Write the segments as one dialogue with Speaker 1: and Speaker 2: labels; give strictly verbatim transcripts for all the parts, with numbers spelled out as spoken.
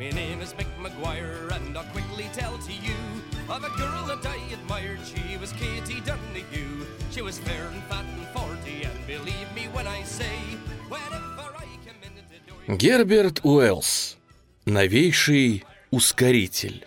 Speaker 1: My name is Mick Maguire, and I'll quickly tell to you of a girl that I admired. She was Katie Donahue. She was fair and fat and forty, and believe me when I say, wherever I come in the door...
Speaker 2: Герберт Уэллс. Новейший ускоритель.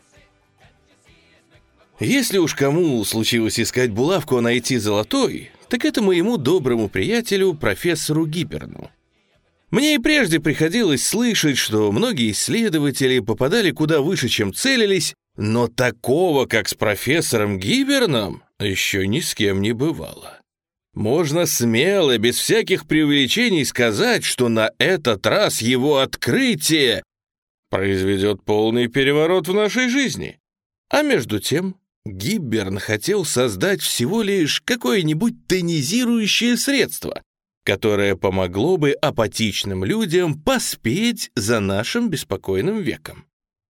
Speaker 2: Если уж кому случилось искать булавку, а найти золотой, так это моему доброму приятелю, профессору Гиберну. Мне и прежде приходилось слышать, что многие исследователи попадали куда выше, чем целились, но такого, как с профессором Гиберном, еще ни с кем не бывало. Можно смело, без всяких преувеличений сказать, что на этот раз его открытие произведет полный переворот в нашей жизни. А между тем, Гиберн хотел создать всего лишь какое-нибудь тонизирующее средство, которое помогло бы апатичным людям поспеть за нашим беспокойным веком.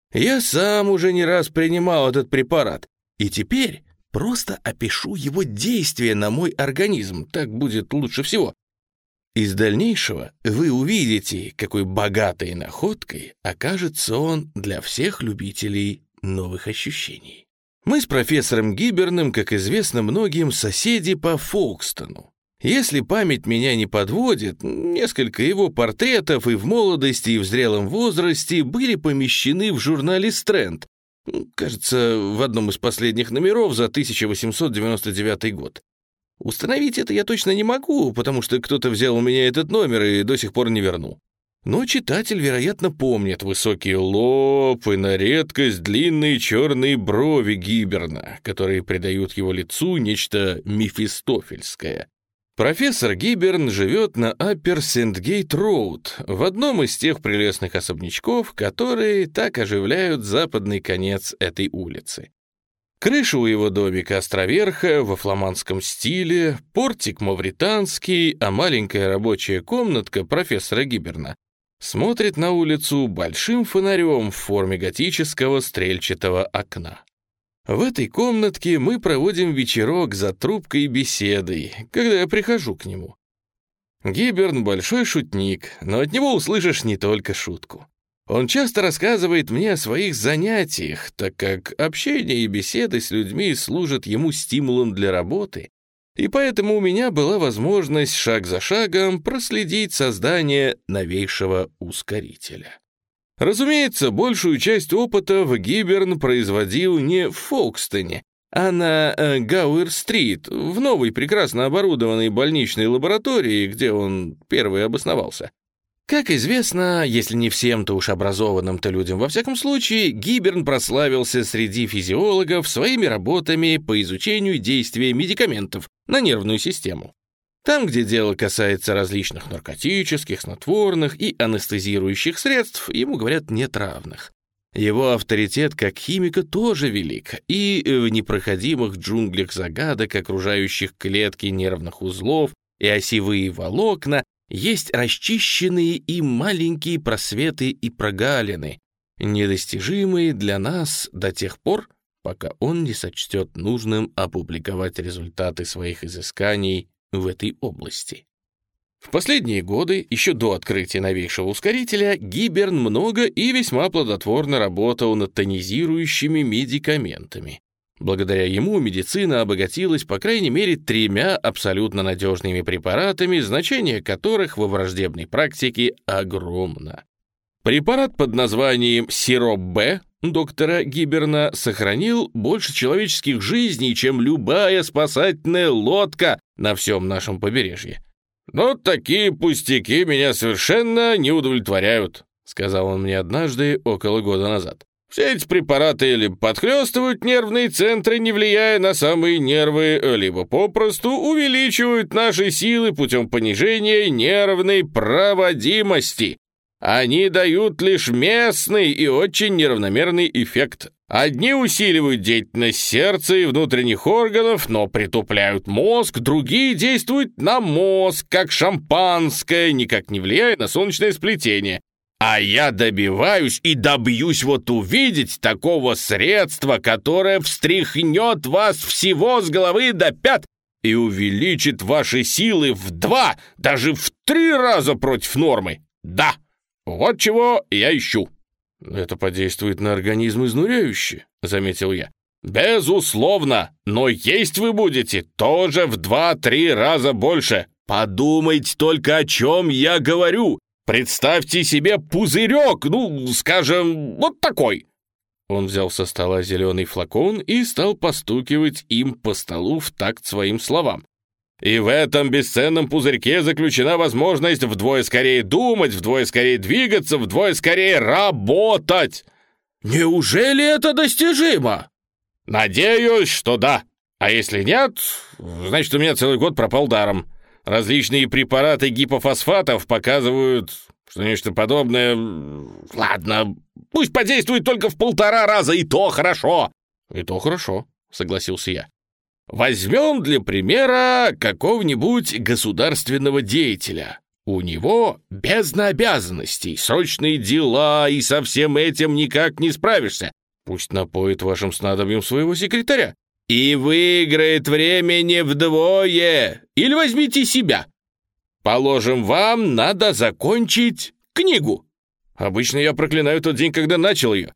Speaker 2: Я сам уже не раз принимал этот препарат, и теперь просто опишу его действие на мой организм, так будет лучше всего. Из дальнейшего вы увидите, какой богатой находкой окажется он для всех любителей новых ощущений. Мы с профессором Гиберном, как известно многим, соседи по Фолкстону. Если память меня не подводит, несколько его портретов и в молодости, и в зрелом возрасте были помещены в журнале «Стрэнд», кажется, в одном из последних номеров за тысяча восемьсот девяносто девятый год. Установить это я точно не могу, потому что кто-то взял у меня этот номер и до сих пор не вернул. Но читатель, вероятно, помнит высокий лоб и на редкость длинные черные брови Гиберна, которые придают его лицу нечто мефистофельское. Профессор Гиберн живет на Аппер Сент-Гейт-Роуд, в одном из тех прелестных особнячков, которые так оживляют западный конец этой улицы. Крыша у его домика островерха во фламандском стиле, портик мавританский, а маленькая рабочая комнатка профессора Гиберна смотрит на улицу большим фонарем в форме готического стрельчатого окна. В этой комнатке мы проводим вечерок за трубкой и беседой, когда я прихожу к нему. Гиберн — большой шутник, но от него услышишь не только шутку. Он часто рассказывает мне о своих занятиях, так как общение и беседы с людьми служат ему стимулом для работы, и поэтому у меня была возможность шаг за шагом проследить создание новейшего ускорителя. Разумеется, большую часть опытов Гиберн производил не в Фолкстоне, а на э, Гауэр-стрит, в новой прекрасно оборудованной больничной лаборатории, где он первый обосновался. Как известно, если не всем, то уж образованным-то людям, во всяком случае, Гиберн прославился среди физиологов своими работами по изучению действия медикаментов на нервную систему. Там, где дело касается различных наркотических, снотворных и анестезирующих средств, ему, говорят, нет равных. Его авторитет как химика тоже велик, и в непроходимых джунглях загадок, окружающих клетки нервных узлов и осевые волокна, есть расчищенные им маленькие просветы и прогалины, недостижимые для нас до тех пор, пока он не сочтет нужным опубликовать результаты своих изысканий в этой области. В последние годы, еще до открытия новейшего ускорителя, Гиберн много и весьма плодотворно работал над тонизирующими медикаментами. Благодаря ему медицина обогатилась по крайней мере тремя абсолютно надежными препаратами, значение которых во враждебной практике огромно. Препарат под названием «Сироп Б» доктора Гиберна сохранил больше человеческих жизней, чем любая спасательная лодка на всем нашем побережье. «Но такие пустяки меня совершенно не удовлетворяют», сказал он мне однажды около года назад. «Все эти препараты либо подхлестывают нервные центры, не влияя на самые нервы, либо попросту увеличивают наши силы путем понижения нервной проводимости. Они дают лишь местный и очень неравномерный эффект. Одни усиливают деятельность сердца и внутренних органов, но притупляют мозг, другие действуют на мозг, как шампанское, никак не влияя на солнечное сплетение. А я добиваюсь и добьюсь вот увидеть такого средства, которое встряхнет вас всего с головы до пят и увеличит ваши силы в два, даже в три раза против нормы. Да, вот чего я ищу». «Это подействует на организм изнуряюще», — заметил я. «Безусловно, но есть вы будете тоже в два-три раза больше. Подумайте только, о чем я говорю. Представьте себе пузырек, ну, скажем, вот такой». Он взял со стола зеленый флакон и стал постукивать им по столу в такт своим словам. «И в этом бесценном пузырьке заключена возможность вдвое скорее думать, вдвое скорее двигаться, вдвое скорее работать». «Неужели это достижимо?» «Надеюсь, что да. А если нет, значит, у меня целый год пропал даром. Различные препараты гипофосфатов показывают, что нечто подобное... Ладно, пусть подействует только в полтора раза, и то хорошо». «И то хорошо», — согласился я. «Возьмем для примера какого-нибудь государственного деятеля. У него бездна обязанностей, срочные дела, и со всем этим никак не справишься. Пусть напоит вашим снадобьем своего секретаря. И выиграет времени вдвое. Или возьмите себя. Положим, вам надо закончить книгу. Обычно я проклинаю тот день, когда начал ее.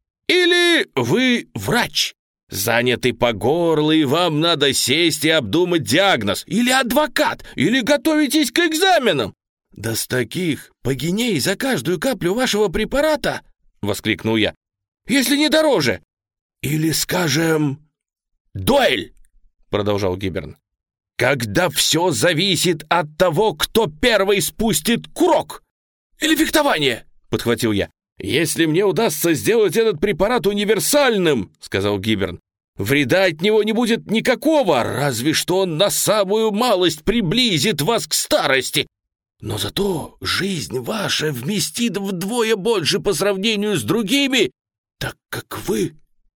Speaker 2: Или вы врач, занятый по горло, и вам надо сесть и обдумать диагноз. Или адвокат, или готовитесь к экзаменам. Да с таких погиней за каждую каплю вашего препарата, — воскликнул я, — если не дороже. Или, скажем, дуэль, — продолжал Гиберн, — когда все зависит от того, кто первый спустит курок. Или фехтование, — подхватил я. «Если мне удастся сделать этот препарат универсальным, — сказал Гиберн, — вреда от него не будет никакого, разве что он на самую малость приблизит вас к старости. Но зато жизнь ваша вместит вдвое больше по сравнению с другими, так как вы...»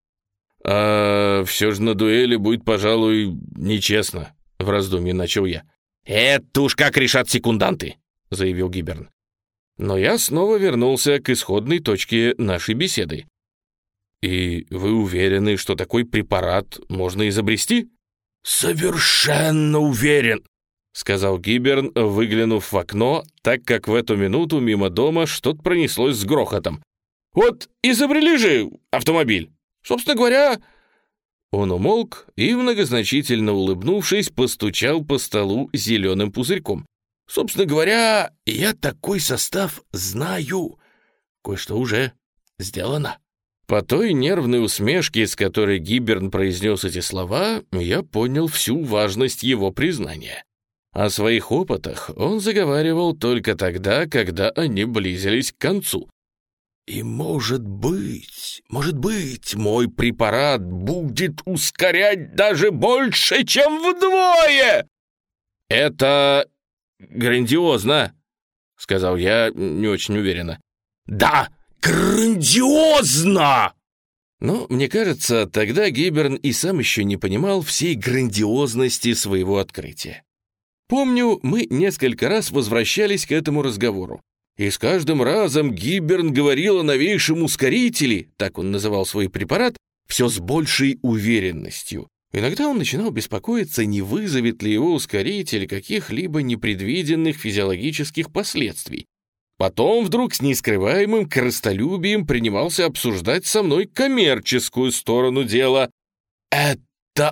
Speaker 2: «А все же на дуэли будет, пожалуй, нечестно», — в раздумье начал я. «Это уж как решат секунданты», — заявил Гиберн. Но я снова вернулся к исходной точке нашей беседы. «И вы уверены, что такой препарат можно изобрести?» «Совершенно уверен», — сказал Гиберн, выглянув в окно, так как в эту минуту мимо дома что-то пронеслось с грохотом. «Вот изобрели же автомобиль. Собственно говоря...» Он умолк и, многозначительно улыбнувшись, постучал по столу зеленым пузырьком. «Собственно говоря, я такой состав знаю. Кое-что уже сделано». По той нервной усмешке, с которой Гиберн произнес эти слова, я понял всю важность его признания. О своих опытах он заговаривал только тогда, когда они близились к концу. «И может быть, может быть, мой препарат будет ускорять даже больше, чем вдвое!» «Это грандиозно», — сказал я не очень уверенно. «Да, грандиозно!» Но, мне кажется, тогда Гиберн и сам еще не понимал всей грандиозности своего открытия. Помню, мы несколько раз возвращались к этому разговору, и с каждым разом Гиберн говорил о новейшем ускорителе, так он называл свой препарат, все с большей уверенностью. Иногда он начинал беспокоиться, не вызовет ли его ускоритель каких-либо непредвиденных физиологических последствий. Потом вдруг с нескрываемым корыстолюбием принимался обсуждать со мной коммерческую сторону дела. «Это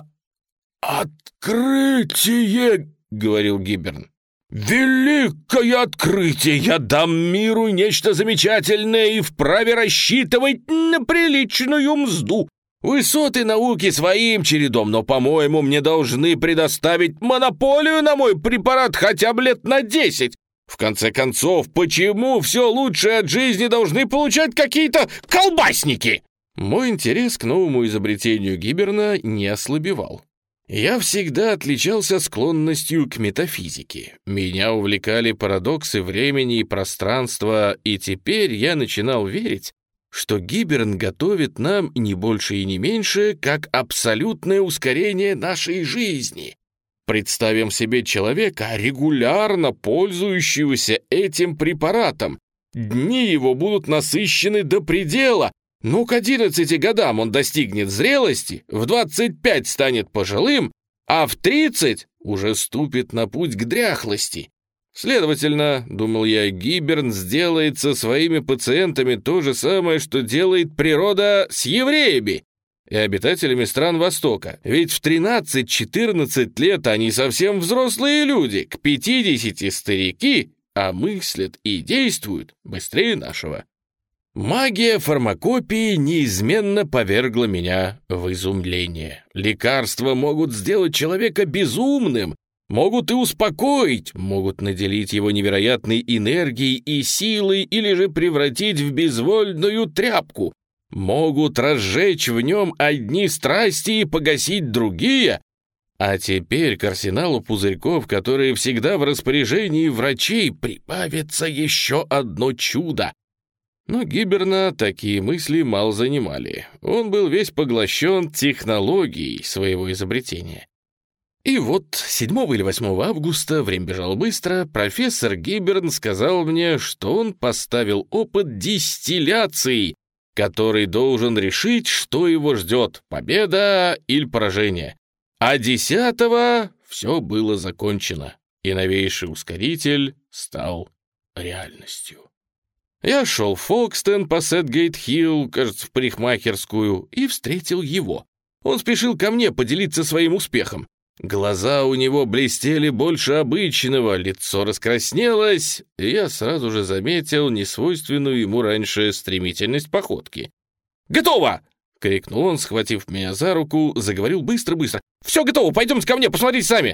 Speaker 2: открытие!» — говорил Гиберн. «Великое открытие! Я дам миру нечто замечательное и вправе рассчитывать на приличную мзду. Высоты науки своим чередом, но, по-моему, мне должны предоставить монополию на мой препарат хотя бы лет на десять. В конце концов, почему все лучшее от жизни должны получать какие-то колбасники?» Мой интерес к новому изобретению Гиберна не ослабевал. Я всегда отличался склонностью к метафизике. Меня увлекали парадоксы времени и пространства, и теперь я начинал верить, что Гиберн готовит нам не больше и не меньше, как абсолютное ускорение нашей жизни. Представим себе человека, регулярно пользующегося этим препаратом. Дни его будут насыщены до предела, но к одиннадцати годам он достигнет зрелости, в двадцать пять станет пожилым, а в тридцать уже ступит на путь к дряхлости. Следовательно, думал я, Гиберн сделает со своими пациентами то же самое, что делает природа с евреями и обитателями стран Востока. Ведь в тринадцать-четырнадцать лет они совсем взрослые люди, к пятидесяти старики, а мыслят и действуют быстрее нашего. Магия фармакопии неизменно повергла меня в изумление. Лекарства могут сделать человека безумным, могут и успокоить, могут наделить его невероятной энергией и силой или же превратить в безвольную тряпку, могут разжечь в нем одни страсти и погасить другие. А теперь к арсеналу пузырьков, которые всегда в распоряжении врачей, прибавится еще одно чудо. Но Гиберна такие мысли мало занимали. Он был весь поглощен технологией своего изобретения. И вот седьмого или восьмого августа, время бежало быстро, профессор Гиберн сказал мне, что он поставил опыт дистилляции, который должен решить, что его ждет, победа или поражение. А десятого все было закончено, и новейший ускоритель стал реальностью. Я шел в Фокстон по Сетгейт-Хилл, кажется, в парикмахерскую, и встретил его. Он спешил ко мне поделиться своим успехом. Глаза у него блестели больше обычного, лицо раскраснелось, и я сразу же заметил несвойственную ему раньше стремительность походки. «Готово!» — крикнул он, схватив меня за руку, заговорил быстро-быстро. «Все готово, пойдемте ко мне, посмотрите сами!»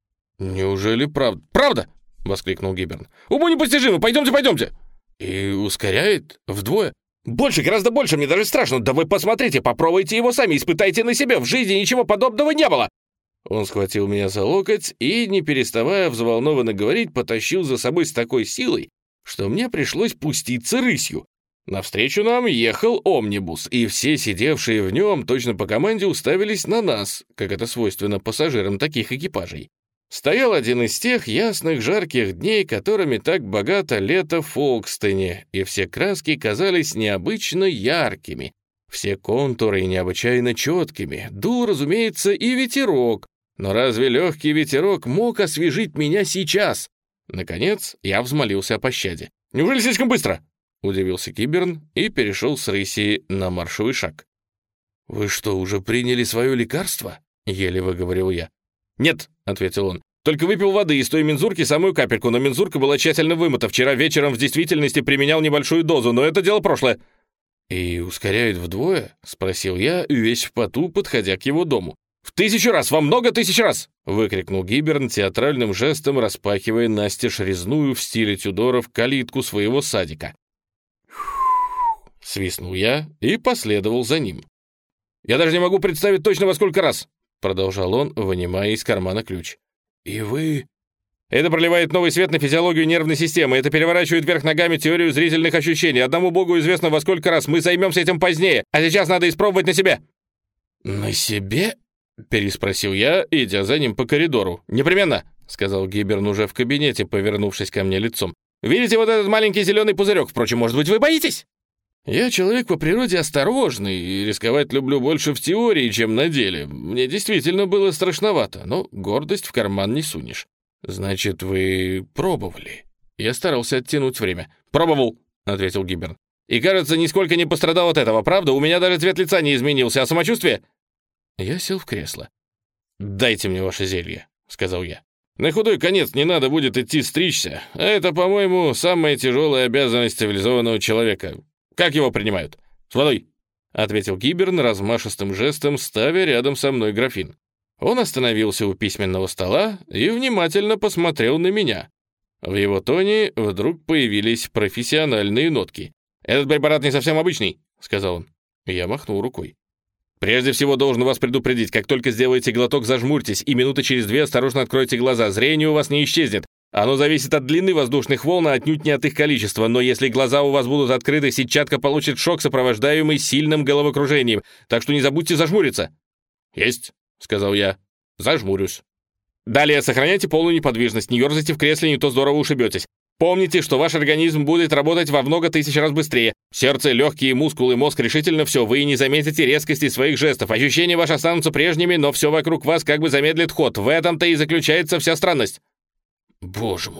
Speaker 2: «Неужели правда?» «Правда!» — воскликнул Гиберн. «Уму непостижимо, пойдемте, пойдемте!» «И ускоряет? Вдвое?» «Больше, гораздо больше, мне даже страшно. Да вы посмотрите, попробуйте его сами, испытайте на себе. В жизни ничего подобного не было!» Он схватил меня за локоть и, не переставая взволнованно говорить, потащил за собой с такой силой, что мне пришлось пуститься рысью. Навстречу нам ехал омнибус, и все сидевшие в нем точно по команде уставились на нас, как это свойственно пассажирам таких экипажей. Стоял один из тех ясных жарких дней, которыми так богато лето в Фолкстоне, и все краски казались необычно яркими, все контуры необычайно четкими, дул, разумеется, и ветерок, но разве легкий ветерок мог освежить меня сейчас? Наконец, я взмолился о пощаде. «Неужели слишком быстро?» — удивился Гиберн и перешел с рыси на маршевый шаг. «Вы что, уже приняли свое лекарство?» — еле выговорил я. «Нет», — ответил он, — «только выпил воды из той мензурки самую капельку, но мензурка была тщательно вымыта. Вчера вечером в действительности применял небольшую дозу, но это дело прошлое». «И ускоряет вдвое?» — спросил я, весь в поту, подходя к его дому. «В тысячу раз, во много тысяч раз!» — выкрикнул Гиберн, театральным жестом распахивая настежь резную в стиле Тюдоров калитку своего садика. Свистнул я и последовал за ним. «Я даже не могу представить точно во сколько раз!» — продолжал он, вынимая из кармана ключ. «И вы...» «Это проливает новый свет на физиологию нервной системы, это переворачивает вверх ногами теорию зрительных ощущений. Одному богу известно во сколько раз, мы займемся этим позднее, а сейчас надо испробовать на себе». «На себе?» — переспросил я, идя за ним по коридору. «Непременно», — сказал Гиберн уже в кабинете, повернувшись ко мне лицом. «Видите вот этот маленький зеленый пузырек? Впрочем, может быть, вы боитесь?» Я человек по природе осторожный, и рисковать люблю больше в теории, чем на деле. Мне действительно было страшновато, но гордость в карман не сунешь. «Значит, вы пробовали?» Я старался оттянуть время. «Пробовал», — ответил Гиберн. «И, кажется, нисколько не пострадал от этого, правда? У меня даже цвет лица не изменился, а самочувствие...» Я сел в кресло. «Дайте мне ваше зелье», — сказал я. «На худой конец не надо будет идти стричься, а это, по-моему, самая тяжелая обязанность цивилизованного человека. Как его принимают? С водой», — ответил Гиберн размашистым жестом, ставя рядом со мной графин. Он остановился у письменного стола и внимательно посмотрел на меня. В его тоне вдруг появились профессиональные нотки. «Этот препарат не совсем обычный», — сказал он. Я махнул рукой. «Прежде всего должен вас предупредить, как только сделаете глоток, зажмурьтесь, и минуты через две осторожно откройте глаза. Зрение у вас не исчезнет. Оно зависит от длины воздушных волн, а отнюдь не от их количества. Но если глаза у вас будут открыты, сетчатка получит шок, сопровождаемый сильным головокружением. Так что не забудьте зажмуриться». «Есть», — сказал я. «Зажмурюсь». «Далее сохраняйте полную неподвижность, не ерзайте в кресле, не то здорово ушибетесь. Помните, что ваш организм будет работать во много тысяч раз быстрее. Сердце, легкие, мускулы, мозг, решительно все. Вы не заметите резкости своих жестов. Ощущения ваши останутся прежними, но все вокруг вас как бы замедлит ход. В этом-то и заключается вся странность». «Боже мой!» —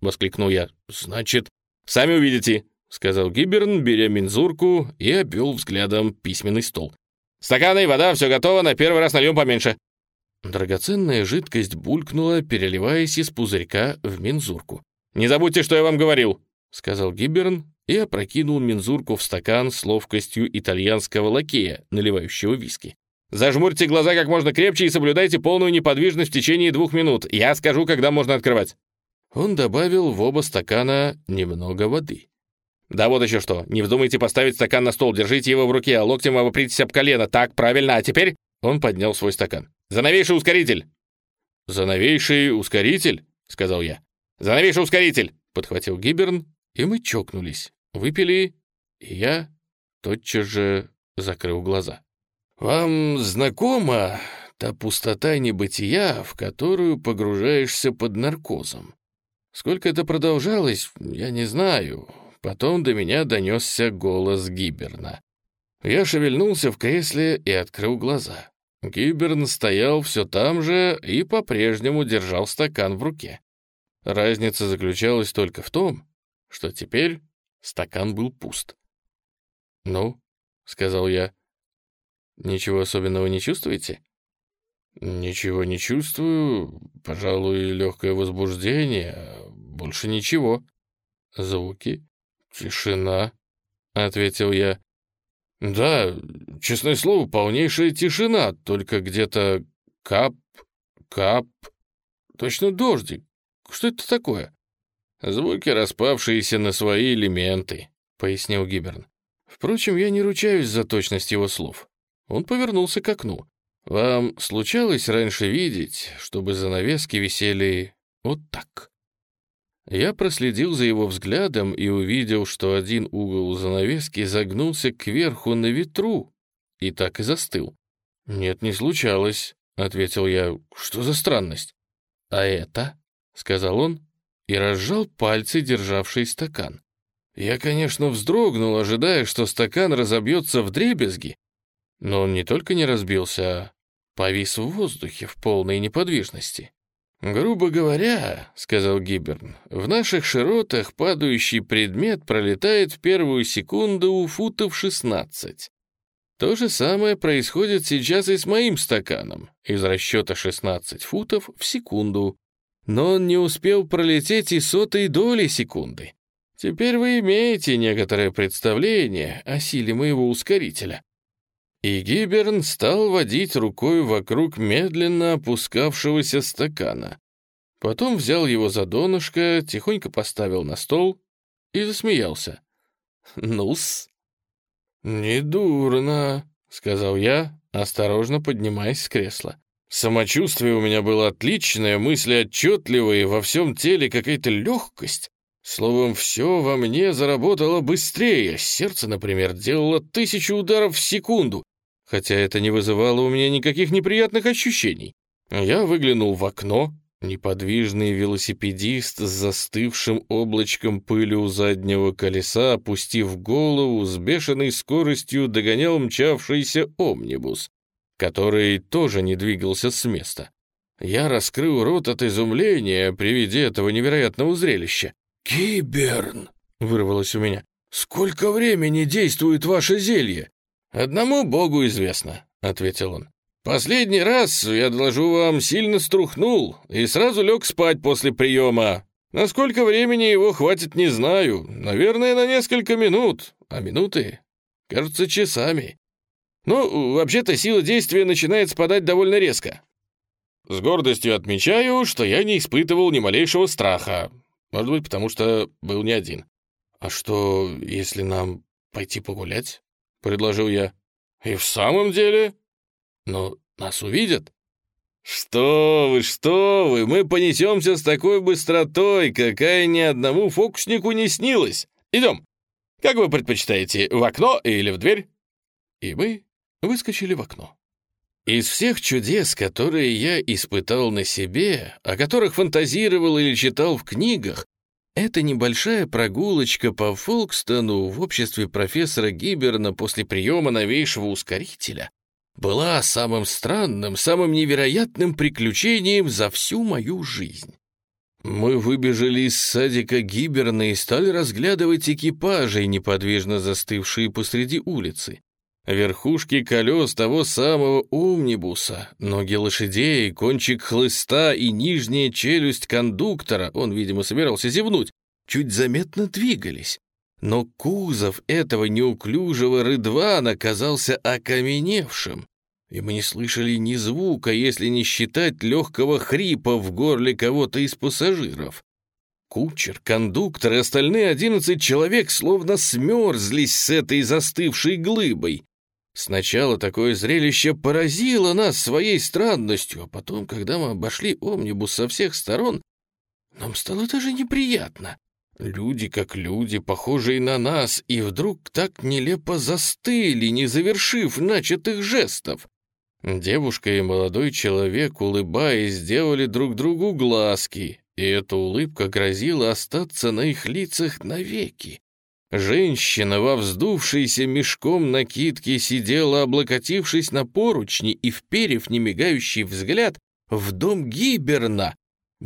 Speaker 2: — воскликнул я. «Значит, сами увидите», — сказал Гиберн, беря мензурку и обвел взглядом письменный стол. «Стаканы, вода, все готово, на первый раз нальем поменьше». Драгоценная жидкость булькнула, переливаясь из пузырька в мензурку. «Не забудьте, что я вам говорил», — сказал Гиберн и опрокинул мензурку в стакан с ловкостью итальянского лакея, наливающего виски. «Зажмурьте глаза как можно крепче и соблюдайте полную неподвижность в течение двух минут. Я скажу, когда можно открывать». Он добавил в оба стакана немного воды. «Да вот еще что. Не вздумайте поставить стакан на стол, держите его в руке, а локтем обопритесь об колено. Так, правильно. А теперь...» Он поднял свой стакан. «За новейший ускоритель!» «За новейший ускоритель?» — сказал я. «За новейший ускоритель!» — подхватил Гиберн, и мы чокнулись, выпили, и я тотчас же закрыл глаза. «Вам знакома та пустота небытия, в которую погружаешься под наркозом? Сколько это продолжалось, я не знаю. Потом до меня донесся голос Гиберна. Я шевельнулся в кресле и открыл глаза. Гиберн стоял все там же и по-прежнему держал стакан в руке. Разница заключалась только в том, что теперь стакан был пуст. «Ну», — сказал я, — «ничего особенного не чувствуете?» «Ничего не чувствую, пожалуй, легкое возбуждение, больше ничего». «Звуки? Тишина», — ответил я. «Да, честное слово, полнейшая тишина, только где-то кап, кап, точно дождик. Что это такое?» «Звуки, распавшиеся на свои элементы», — пояснил Гиберн. Впрочем, я не ручаюсь за точность его слов. Он повернулся к окну. «Вам случалось раньше видеть, чтобы занавески висели вот так?» Я проследил за его взглядом и увидел, что один угол занавески загнулся кверху на ветру и так и застыл. «Нет, не случалось», — ответил я. «Что за странность?» «А это?» — сказал он и разжал пальцы, державшие стакан. Я, конечно, вздрогнул, ожидая, что стакан разобьется вдребезги, но он не только не разбился, а повис в воздухе в полной неподвижности. «Грубо говоря, — сказал Гиберн, — в наших широтах падающий предмет пролетает в первую секунду футов шестнадцать. То же самое происходит сейчас и с моим стаканом, из расчета шестнадцать футов в секунду. Но он не успел пролететь и сотой доли секунды. Теперь вы имеете некоторое представление о силе моего ускорителя». И Гиберн стал водить рукой вокруг медленно опускавшегося стакана. Потом взял его за донышко, тихонько поставил на стол и засмеялся. «Ну-с». «Недурно», — сказал я, осторожно поднимаясь с кресла. Самочувствие у меня было отличное, мысли отчетливые, во всем теле какая-то легкость. Словом, все во мне заработало быстрее. Сердце, например, делало тысячу ударов в секунду, хотя это не вызывало у меня никаких неприятных ощущений. Я выглянул в окно. Неподвижный велосипедист с застывшим облачком пыли у заднего колеса, опустив голову, с бешеной скоростью догонял мчавшийся омнибус, который тоже не двигался с места. Я раскрыл рот от изумления при виде этого невероятного зрелища. «Гиберн!» — вырвалось у меня. «Сколько времени действует ваше зелье?» «Одному богу известно», — ответил он. «Последний раз, я доложу вам, сильно струхнул и сразу лег спать после приема. Насколько времени его хватит, не знаю. Наверное, на несколько минут, а минуты, кажется, часами. Ну, вообще-то сила действия начинает спадать довольно резко. С гордостью отмечаю, что я не испытывал ни малейшего страха. Может быть, потому что был не один». «А что, если нам пойти погулять?» — предложил я. «И в самом деле? Но нас увидят». «Что вы, что вы, мы понесемся с такой быстротой, какая ни одному фокуснику не снилась. Идем. Как вы предпочитаете, в окно или в дверь?» И мы выскочили в окно. Из всех чудес, которые я испытал на себе, о которых фантазировал или читал в книгах, эта небольшая прогулочка по Фолкстону в обществе профессора Гиберна после приема новейшего ускорителя была самым странным, самым невероятным приключением за всю мою жизнь. Мы выбежали из садика Гиберна и стали разглядывать экипажи, неподвижно застывшие посреди улицы. Верхушки колес того самого омнибуса, ноги лошадей, кончик хлыста и нижняя челюсть кондуктора, он, видимо, собирался зевнуть, чуть заметно двигались. Но кузов этого неуклюжего рыдвана казался окаменевшим, и мы не слышали ни звука, если не считать легкого хрипа в горле кого-то из пассажиров. Кучер, кондуктор и остальные одиннадцать человек словно смерзлись с этой застывшей глыбой. Сначала такое зрелище поразило нас своей странностью, а потом, когда мы обошли омнибус со всех сторон, нам стало даже неприятно. Люди как люди, похожие на нас, и вдруг так нелепо застыли, не завершив начатых жестов. Девушка и молодой человек, улыбаясь, сделали друг другу глазки, и эта улыбка грозила остаться на их лицах навеки. Женщина во вздувшейся мешком накидке сидела, облокотившись на поручни и вперев немигающий взгляд в дом Гиберна.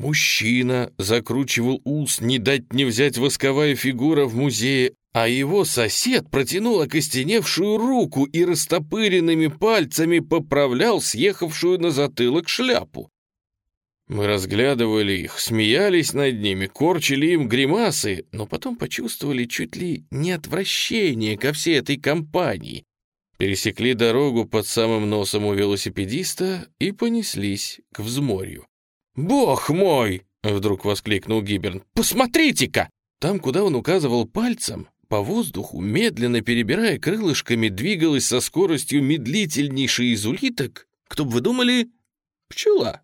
Speaker 2: Мужчина закручивал ус, не дать не взять восковая фигура в музее, а его сосед протянул окостеневшую руку и растопыренными пальцами поправлял съехавшую на затылок шляпу. Мы разглядывали их, смеялись над ними, корчили им гримасы, но потом почувствовали чуть ли не отвращение ко всей этой компании. Пересекли дорогу под самым носом у велосипедиста и понеслись к взморью. «Бог мой!» — вдруг воскликнул Гиберн. «Посмотрите-ка!» Там, куда он указывал пальцем, по воздуху, медленно перебирая крылышками, двигалась со скоростью медлительнейшей из улиток, кто бы вы думали, пчела.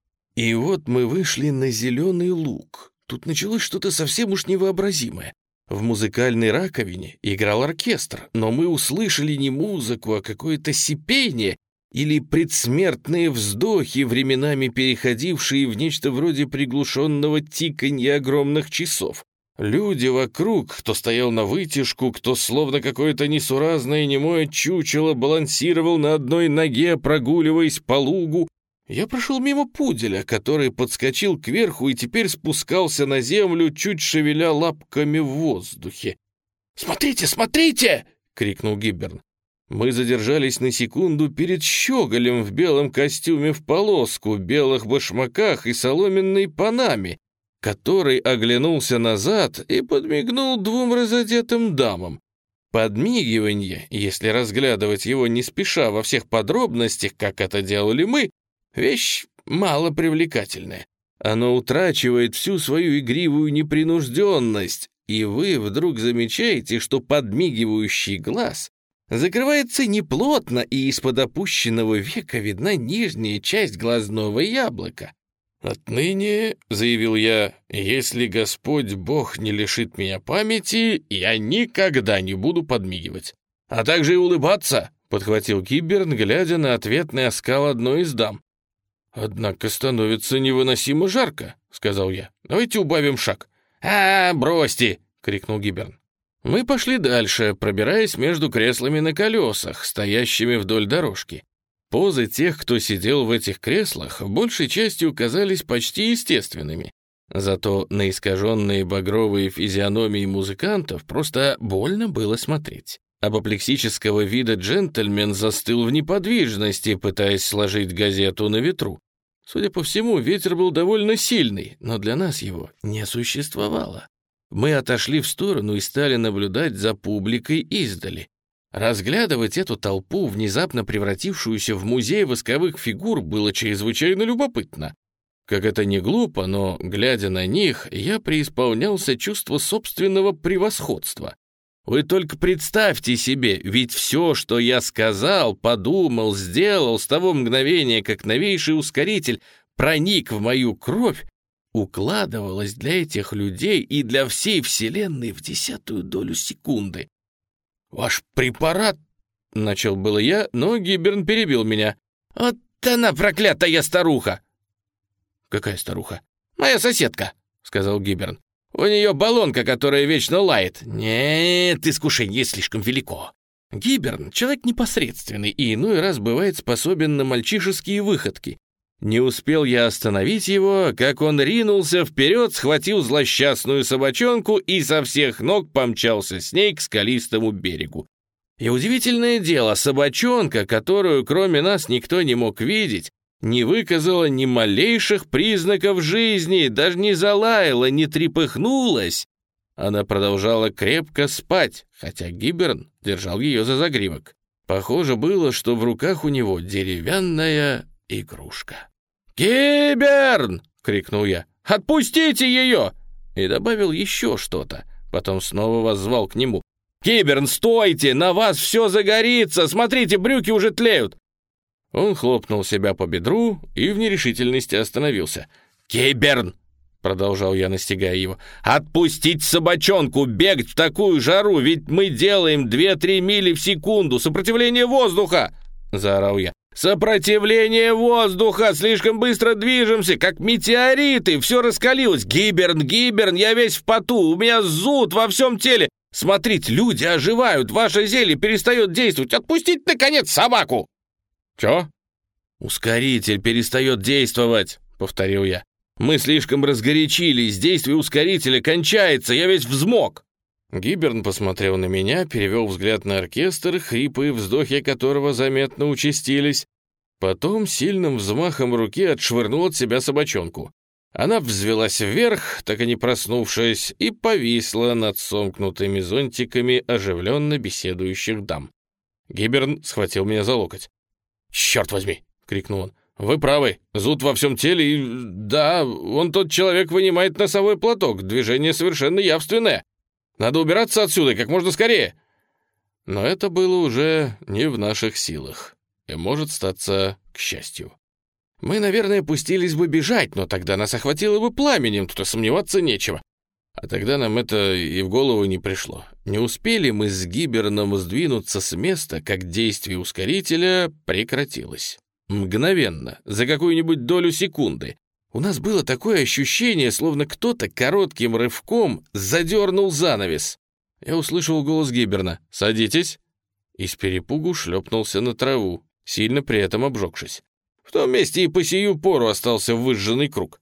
Speaker 2: И вот мы вышли на зеленый луг. Тут началось что-то совсем уж невообразимое. В музыкальной раковине играл оркестр, но мы услышали не музыку, а какое-то сипение или предсмертные вздохи, временами переходившие в нечто вроде приглушенного тиканья огромных часов. Люди вокруг, кто стоял на вытяжку, кто словно какое-то несуразное немое чучело балансировал на одной ноге, прогуливаясь по лугу. Я прошел мимо пуделя, который подскочил кверху и теперь спускался на землю, чуть шевеля лапками в воздухе. «Смотрите, смотрите!» — крикнул Гиберн. Мы задержались на секунду перед щеголем в белом костюме в полоску, белых башмаках и соломенной панаме, который оглянулся назад и подмигнул двум разодетым дамам. Подмигивание, если разглядывать его не спеша во всех подробностях, как это делали мы, вещь малопривлекательная. Оно утрачивает всю свою игривую непринужденность, и вы вдруг замечаете, что подмигивающий глаз закрывается неплотно, и из-под опущенного века видна нижняя часть глазного яблока. «Отныне, — заявил я, — если Господь Бог не лишит меня памяти, я никогда не буду подмигивать. А также и улыбаться», — подхватил Гиберн, глядя на ответный оскал одной из дам. «Однако становится невыносимо жарко», — сказал я. «Давайте убавим шаг». «А, бросьте!» — крикнул Гиберн. Мы пошли дальше, пробираясь между креслами на колесах, стоящими вдоль дорожки. Позы тех, кто сидел в этих креслах, большей частью казались почти естественными. Зато на искаженные багровые физиономии музыкантов просто больно было смотреть. Апоплексического вида джентльмен застыл в неподвижности, пытаясь сложить газету на ветру. Судя по всему, ветер был довольно сильный, но для нас его не существовало. Мы отошли в сторону и стали наблюдать за публикой издали. Разглядывать эту толпу, внезапно превратившуюся в музей восковых фигур, было чрезвычайно любопытно. Как это ни глупо, но, глядя на них, я преисполнялся чувства собственного превосходства. Вы только представьте себе, ведь все, что я сказал, подумал, сделал с того мгновения, как новейший ускоритель проник в мою кровь, укладывалось для этих людей и для всей Вселенной в десятую долю секунды. «Ваш препарат...» — начал было я, но Гиберн перебил меня. «Вот она, проклятая старуха!» «Какая старуха?» «Моя соседка», — сказал Гиберн. «У нее баллонка, которая вечно лает». «Нет, искушение слишком велико». Гиберн — человек непосредственный и иной раз бывает способен на мальчишеские выходки. Не успел я остановить его, как он ринулся вперед, схватил злосчастную собачонку и со всех ног помчался с ней к скалистому берегу. И удивительное дело, собачонка, которую кроме нас никто не мог видеть, не выказала ни малейших признаков жизни, даже не залаяла, не трепыхнулась. Она продолжала крепко спать, хотя Гиберн держал ее за загривок. Похоже было, что в руках у него деревянная игрушка. «Гиберн!» — крикнул я. «Отпустите ее!» И добавил еще что-то. Потом снова воззвал к нему. «Гиберн, стойте! На вас все загорится! Смотрите, брюки уже тлеют!» Он хлопнул себя по бедру и в нерешительности остановился. «Гиберн!» — продолжал я, настигая его. «Отпустить собачонку! Бегать в такую жару! Ведь мы делаем две-три мили в секунду! Сопротивление воздуха!» — заорал я. «Сопротивление воздуха! Слишком быстро движемся, как метеориты! Все раскалилось! Гиберн, Гиберн, я весь в поту! У меня зуд во всем теле! Смотрите, люди оживают! Ваше зелье перестает действовать! Отпустите, наконец, собаку!» «Чё?» «Ускоритель перестает действовать!» — повторил я. «Мы слишком разгорячились! Действие ускорителя кончается! Я весь взмок!» Гиберн посмотрел на меня, перевел взгляд на оркестр, хрипы и вздохи которого заметно участились. Потом сильным взмахом руки отшвырнул от себя собачонку. Она взвелась вверх, так и не проснувшись, и повисла над сомкнутыми зонтиками оживленно беседующих дам. Гиберн схватил меня за локоть. «Черт возьми!» — крикнул он. «Вы правы, зуд во всем теле, и... да, вон тот человек вынимает носовой платок, движение совершенно явственное. Надо убираться отсюда как можно скорее!» Но это было уже не в наших силах, и может статься к счастью. Мы, наверное, пустились бы бежать, но тогда нас охватило бы пламенем, тут сомневаться нечего. А тогда нам это и в голову не пришло. Не успели мы с Гиберном сдвинуться с места, как действие ускорителя прекратилось. Мгновенно, за какую-нибудь долю секунды. У нас было такое ощущение, словно кто-то коротким рывком задернул занавес. Я услышал голос Гиберна. «Садитесь!» И с перепугу шлепнулся на траву, сильно при этом обжегшись. В том месте и по сию пору остался выжженный круг.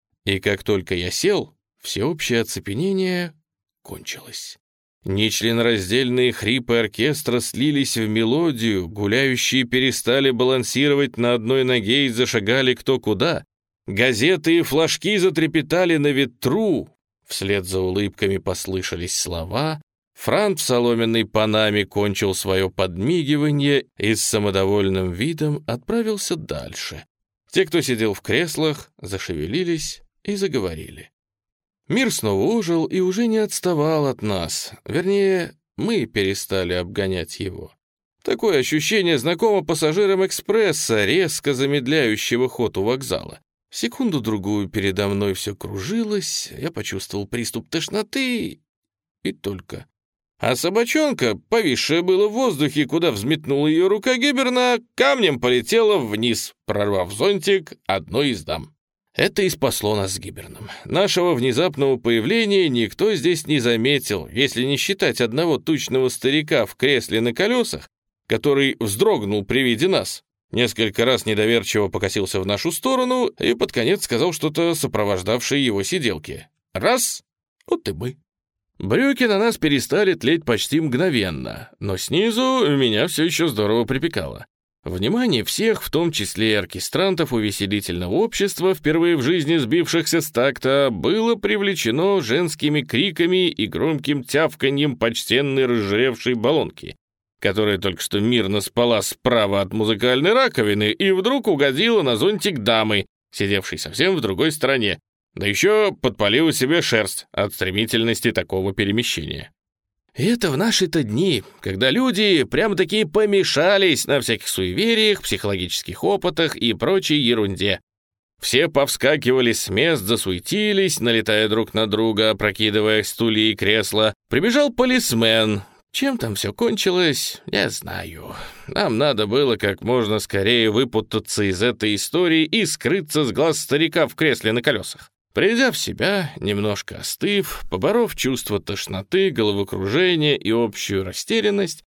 Speaker 2: И как только я сел, всеобщее оцепенение кончилось. Нечленораздельные хрипы оркестра слились в мелодию, гуляющие перестали балансировать на одной ноге и зашагали кто куда. Газеты и флажки затрепетали на ветру. Вслед за улыбками послышались слова. Франт в соломенной панаме кончил свое подмигивание и с самодовольным видом отправился дальше. Те, кто сидел в креслах, зашевелились и заговорили. Мир снова ожил и уже не отставал от нас. Вернее, мы перестали обгонять его. Такое ощущение знакомо пассажирам экспресса, резко замедляющего ход у вокзала. Секунду-другую передо мной все кружилось, я почувствовал приступ тошноты и только. А собачонка, повисшая было в воздухе, куда взметнула ее рука Гиберна, камнем полетела вниз, прорвав зонтик одной из дам. Это и спасло нас с Гиберном. Нашего внезапного появления никто здесь не заметил, если не считать одного тучного старика в кресле на колесах, который вздрогнул при виде нас. Несколько раз недоверчиво покосился в нашу сторону и под конец сказал что-то сопровождавшее его сиделке. Раз — вот и мы. Брюки на нас перестали тлеть почти мгновенно, но снизу меня все еще здорово припекало. Внимание всех, в том числе и оркестрантов увеселительного общества, впервые в жизни сбившихся с такта, было привлечено женскими криками и громким тявканьем почтенной разжиревшей баллонки, которая только что мирно спала справа от музыкальной раковины и вдруг угодила на зонтик дамы, сидевшей совсем в другой стороне, да еще подпалила себе шерсть от стремительности такого перемещения. И это в наши-то дни, когда люди прямо-таки помешались на всяких суевериях, психологических опытах и прочей ерунде. Все повскакивали с мест, засуетились, налетая друг на друга, опрокидывая стулья и кресла. Прибежал полисмен. Чем там все кончилось, не знаю. Нам надо было как можно скорее выпутаться из этой истории и скрыться с глаз старика в кресле на колесах. Придя в себя, немножко остыв, поборов чувство тошноты, головокружения и общую растерянность,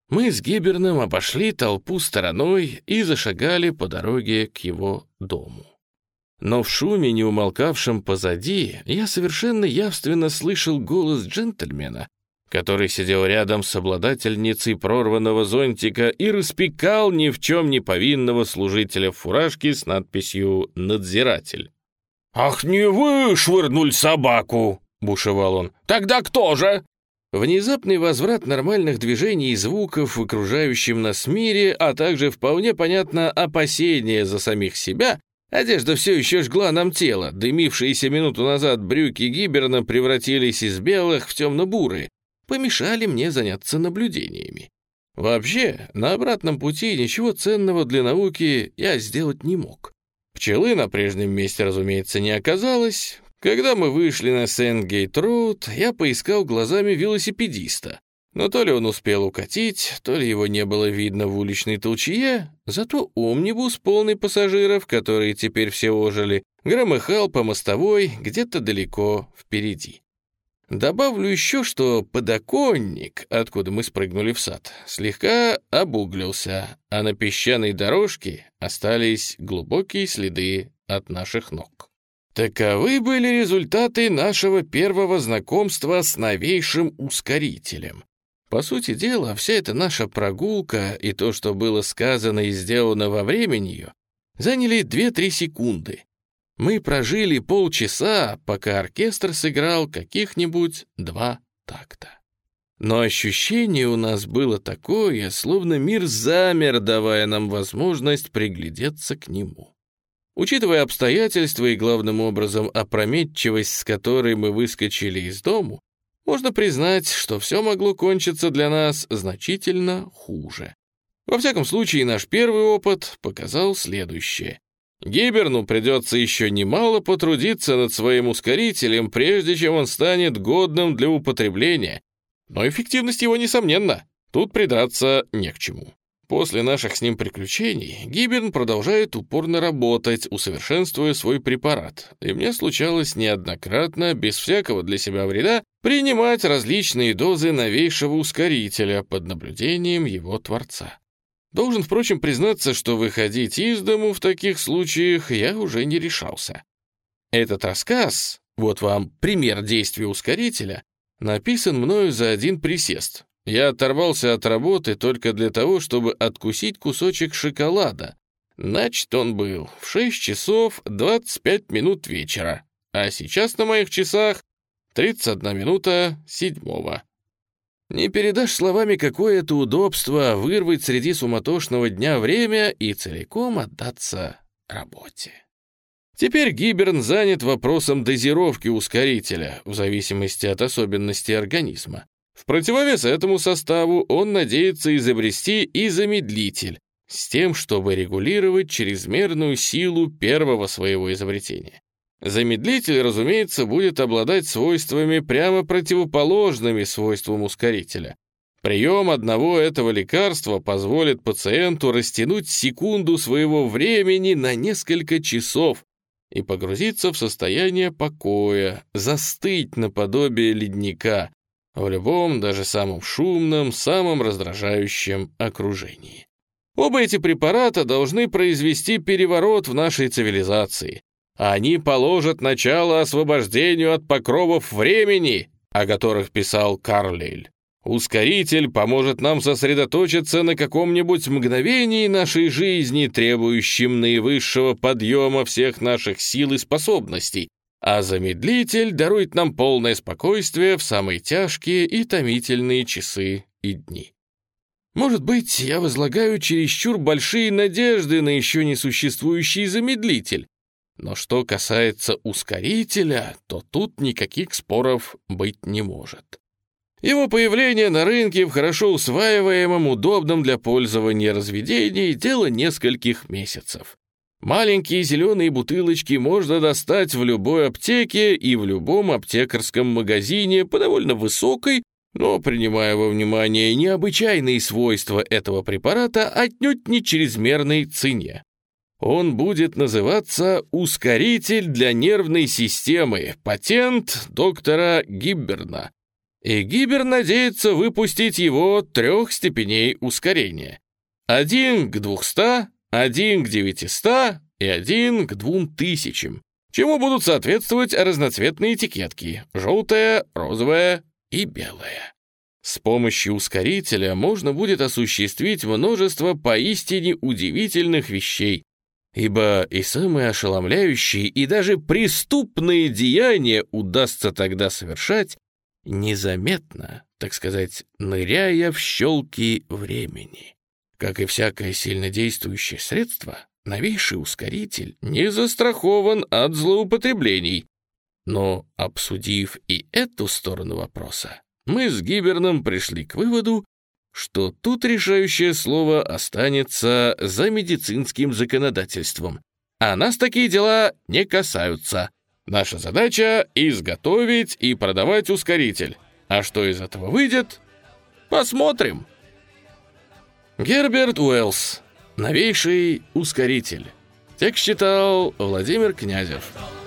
Speaker 2: Мы с Гиберном обошли толпу стороной и зашагали по дороге к его дому. Но в шуме, не умолкавшем позади, я совершенно явственно слышал голос джентльмена, который сидел рядом с обладательницей прорванного зонтика и распекал ни в чем не повинного служителя в фуражке с надписью «Надзиратель».
Speaker 3: «Ах, не вы швырнули собаку!» — бушевал он. «Тогда кто же?»
Speaker 2: Внезапный возврат нормальных движений и звуков в окружающем нас мире, а также вполне понятно опасение за самих себя. Одежда все еще жгла нам тело, дымившиеся минуту назад брюки Гиберна превратились из белых в темно-бурые, помешали мне заняться наблюдениями. Вообще, на обратном пути ничего ценного для науки я сделать не мог. Пчелы на прежнем месте, разумеется, не оказалось. Когда мы вышли на Сент-Гейт-Роуд, я поискал глазами велосипедиста. Но то ли он успел укатить, то ли его не было видно в уличной толчье, зато омнибус, полный пассажиров, которые теперь все ожили, громыхал по мостовой где-то далеко впереди. Добавлю еще, что подоконник, откуда мы спрыгнули в сад, слегка обуглился, а на песчаной дорожке остались глубокие следы от наших ног. Таковы были результаты нашего первого знакомства с новейшим ускорителем. По сути дела, вся эта наша прогулка и то, что было сказано и сделано во время нее, заняли две-три секунды. Мы прожили полчаса, пока оркестр сыграл каких-нибудь два такта. Но ощущение у нас было такое, словно мир замер, давая нам возможность приглядеться к нему. Учитывая обстоятельства и, главным образом, опрометчивость, с которой мы выскочили из дому, можно признать, что все могло кончиться для нас значительно хуже. Во всяком случае, наш первый опыт показал следующее. Гиберну придется еще немало потрудиться над своим ускорителем, прежде чем он станет годным для употребления. Но эффективность его несомненна, тут придраться не к чему. После наших с ним приключений Гиберн продолжает упорно работать, усовершенствуя свой препарат, и мне случалось неоднократно, без всякого для себя вреда, принимать различные дозы новейшего ускорителя под наблюдением его творца. Должен, впрочем, признаться, что выходить из дому в таких случаях я уже не решался. Этот рассказ, вот вам пример действия ускорителя, написан мною за один присест. Я оторвался от работы только для того, чтобы откусить кусочек шоколада. Начат он был в шесть часов двадцать пять минут вечера, а сейчас на моих часах тридцать одна минута седьмого. Не передашь словами, какое это удобство вырвать среди суматошного дня время и целиком отдаться работе. Теперь Гиберн занят вопросом дозировки ускорителя в зависимости от особенностей организма. В противовес этому составу он надеется изобрести и замедлитель с тем, чтобы регулировать чрезмерную силу первого своего изобретения. Замедлитель, разумеется, будет обладать свойствами прямо противоположными свойствам ускорителя. Прием одного этого лекарства позволит пациенту растянуть секунду своего времени на несколько часов и погрузиться в состояние покоя, застыть наподобие ледника в любом, даже самом шумном, самом раздражающем окружении. Оба эти препарата должны произвести переворот в нашей цивилизации. Они положат начало освобождению от покровов времени, о которых писал Карлейль. Ускоритель поможет нам сосредоточиться на каком-нибудь мгновении нашей жизни, требующем наивысшего подъема всех наших сил и способностей, а замедлитель дарует нам полное спокойствие в самые тяжкие и томительные часы и дни. Может быть, я возлагаю чересчур большие надежды на еще не существующий замедлитель, но что касается ускорителя, то тут никаких споров быть не может. Его появление на рынке в хорошо усваиваемом, удобном для пользования разведении — дело нескольких месяцев. Маленькие зеленые бутылочки можно достать в любой аптеке и в любом аптекарском магазине по довольно высокой, но, принимая во внимание необычайные свойства этого препарата, отнюдь не чрезмерной цене. Он будет называться «Ускоритель для нервной системы», патент доктора Гибберна. И Гибер надеется выпустить его трех степеней ускорения. Один к двухстам, один к девятистам и один к двум тысячам, чему будут соответствовать разноцветные этикетки — желтая, розовая и белая. С помощью ускорителя можно будет осуществить множество поистине удивительных вещей, ибо и самые ошеломляющие, и даже преступные деяния удастся тогда совершать незаметно, так сказать, ныряя в щелки времени. Как и всякое сильнодействующее средство, новейший ускоритель не застрахован от злоупотреблений. Но, обсудив и эту сторону вопроса, мы с Гиберном пришли к выводу, что тут решающее слово останется за медицинским законодательством, а нас такие дела не касаются. Наша задача — изготовить и продавать ускоритель. А что из этого выйдет? Посмотрим. Герберт Уэллс. Новейший ускоритель. Текст читал Владимир Князев.